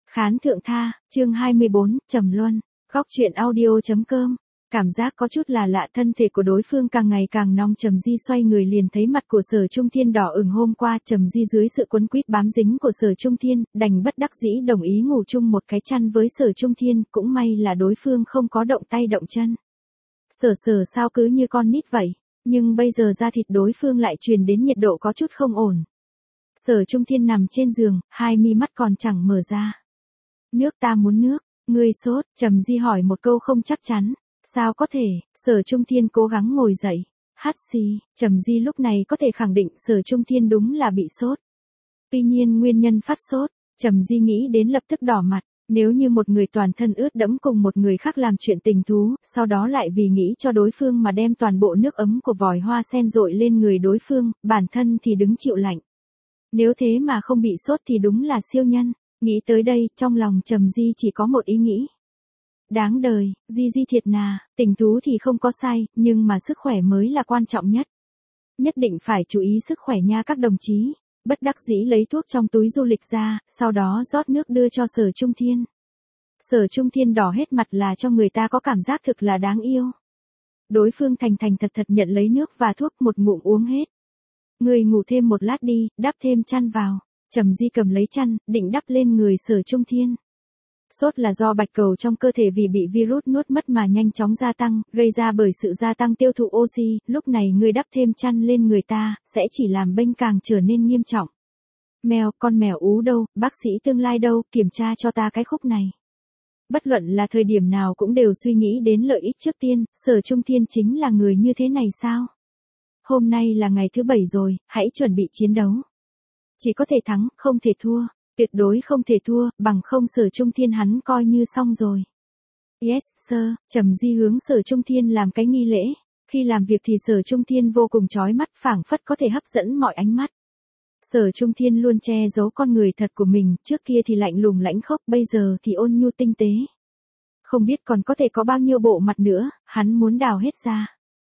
Khán thượng tha, chương 24, Trầm Luân, góc truyện audio.com. Cảm giác có chút là lạ, thân thể của đối phương càng ngày càng nóng. Trầm Di xoay người liền thấy mặt của Sở Trung Thiên đỏ ửng. Hôm qua Trầm Di dưới sự quấn quýt bám dính của Sở Trung Thiên, đành bất đắc dĩ đồng ý ngủ chung một cái chăn với Sở Trung Thiên, cũng may là đối phương không có động tay động chân. Sở sao cứ như con nít vậy, nhưng bây giờ da thịt đối phương lại truyền đến nhiệt độ có chút không ổn. Sở Trung Thiên nằm trên giường, hai mi mắt còn chẳng mở ra. Nước, ta muốn nước. Ngươi sốt? Trầm Di hỏi một câu không chắc chắn. Sao có thể? Sở Trung Thiên cố gắng ngồi dậy. Hắt xì. Trầm Di lúc này có thể khẳng định Sở Trung Thiên đúng là bị sốt. Tuy nhiên nguyên nhân phát sốt, Trầm Di nghĩ đến lập tức đỏ mặt. Nếu như một người toàn thân ướt đẫm cùng một người khác làm chuyện tình thú, sau đó lại vì nghĩ cho đối phương mà đem toàn bộ nước ấm của vòi hoa sen dội lên người đối phương, bản thân thì đứng chịu lạnh. Nếu thế mà không bị sốt thì đúng là siêu nhân. Nghĩ tới đây, trong lòng Trầm Di chỉ có một ý nghĩ. Đáng đời, Di thiệt nà, tình thú thì không có sai, nhưng mà sức khỏe mới là quan trọng nhất. Nhất định phải chú ý sức khỏe nha các đồng chí. Bất đắc dĩ lấy thuốc trong túi du lịch ra, sau đó rót nước đưa cho Sở Trung Thiên. Sở Trung Thiên đỏ hết mặt là cho người ta có cảm giác thực là đáng yêu. Đối phương thành thật nhận lấy nước và thuốc, một ngụm uống hết. Người ngủ thêm một lát đi, đắp thêm chăn vào. Trầm Di cầm lấy chăn, định đắp lên người Sở Trung Thiên. Sốt là do bạch cầu trong cơ thể vì bị virus nuốt mất mà nhanh chóng gia tăng, gây ra bởi sự gia tăng tiêu thụ oxy, lúc này người đắp thêm chăn lên người ta, sẽ chỉ làm bệnh càng trở nên nghiêm trọng. Mèo, con mèo ú đâu, bác sĩ tương lai đâu, kiểm tra cho ta cái khúc này. Bất luận là thời điểm nào cũng đều suy nghĩ đến lợi ích trước tiên, Sở Trung Thiên chính là người như thế này sao? Hôm nay là ngày thứ 7 rồi, hãy chuẩn bị chiến đấu. Chỉ có thể thắng, không thể thua. Tuyệt đối không thể thua, bằng không Sở Trung Thiên hắn coi như xong rồi. Yes, sir. Trầm Di hướng Sở Trung Thiên làm cái nghi lễ. Khi làm việc thì Sở Trung Thiên vô cùng chói mắt, phảng phất có thể hấp dẫn mọi ánh mắt. Sở Trung Thiên luôn che giấu con người thật của mình, trước kia thì lạnh lùng lãnh khốc, bây giờ thì ôn nhu tinh tế. Không biết còn có thể có bao nhiêu bộ mặt nữa, hắn muốn đào hết ra.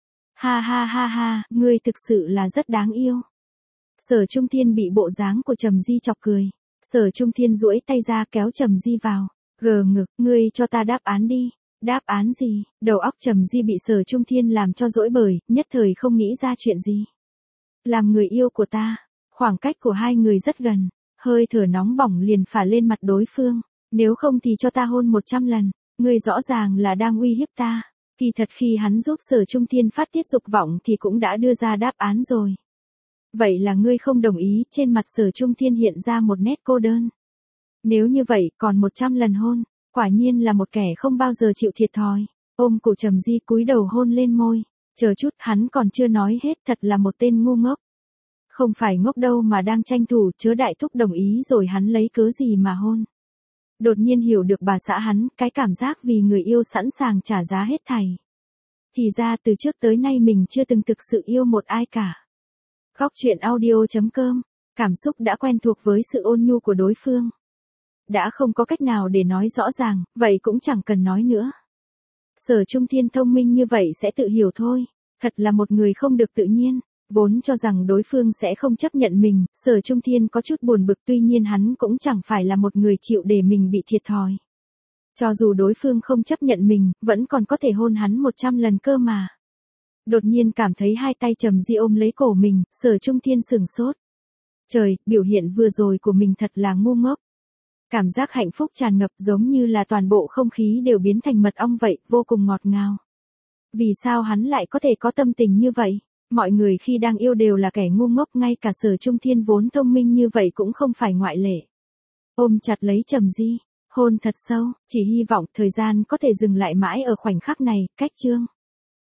Ha, ngươi thực sự là rất đáng yêu. Sở Trung Thiên bị bộ dáng của Trầm Di chọc cười. Sở Trung Thiên duỗi tay ra kéo Trầm Di vào. Gờ ngực, ngươi cho ta đáp án đi. Đáp án gì? Đầu óc Trầm Di bị Sở Trung Thiên làm cho rối bời, nhất thời không nghĩ ra chuyện gì. Làm người yêu của ta. Khoảng cách của hai người rất gần. Hơi thở nóng bỏng liền phả lên mặt đối phương. Nếu không thì cho ta hôn 100 lần. Ngươi rõ ràng là đang uy hiếp ta. Kỳ thật khi hắn giúp Sở Trung Thiên phát tiết dục vọng thì cũng đã đưa ra đáp án rồi. Vậy là ngươi không đồng ý, trên mặt Sở Trung Thiên hiện ra một nét cô đơn. Nếu như vậy, còn 100 lần hôn, quả nhiên là một kẻ không bao giờ chịu thiệt thòi. Ôm cổ Trầm Di cúi đầu hôn lên môi. Chờ chút, hắn còn chưa nói hết, thật là một tên ngu ngốc. Không phải ngốc đâu mà đang tranh thủ, chớ đại thúc đồng ý rồi hắn lấy cớ gì mà hôn. Đột nhiên hiểu được bà xã hắn, cái cảm giác vì người yêu sẵn sàng trả giá hết thảy. Thì ra từ trước tới nay mình chưa từng thực sự yêu một ai cả. Góc truyện audio.com, cảm xúc đã quen thuộc với sự ôn nhu của đối phương. Đã không có cách nào để nói rõ ràng, vậy cũng chẳng cần nói nữa. Sở Trung Thiên thông minh như vậy sẽ tự hiểu thôi, thật là một người không được tự nhiên. Vốn cho rằng đối phương sẽ không chấp nhận mình, Sở Trung Thiên có chút buồn bực, tuy nhiên hắn cũng chẳng phải là một người chịu để mình bị thiệt thòi. Cho dù đối phương không chấp nhận mình, vẫn còn có thể hôn hắn 100 lần cơ mà. Đột nhiên cảm thấy hai tay Trầm Di ôm lấy cổ mình, Sở Trung Thiên sửng sốt. Trời, biểu hiện vừa rồi của mình thật là ngu ngốc. Cảm giác hạnh phúc tràn ngập giống như là toàn bộ không khí đều biến thành mật ong vậy, vô cùng ngọt ngào. Vì sao hắn lại có thể có tâm tình như vậy? Mọi người khi đang yêu đều là kẻ ngu ngốc, ngay cả Sở Trung Thiên vốn thông minh như vậy cũng không phải ngoại lệ. Ôm chặt lấy Trầm Di, hôn thật sâu, chỉ hy vọng thời gian có thể dừng lại mãi ở khoảnh khắc này, cách chương.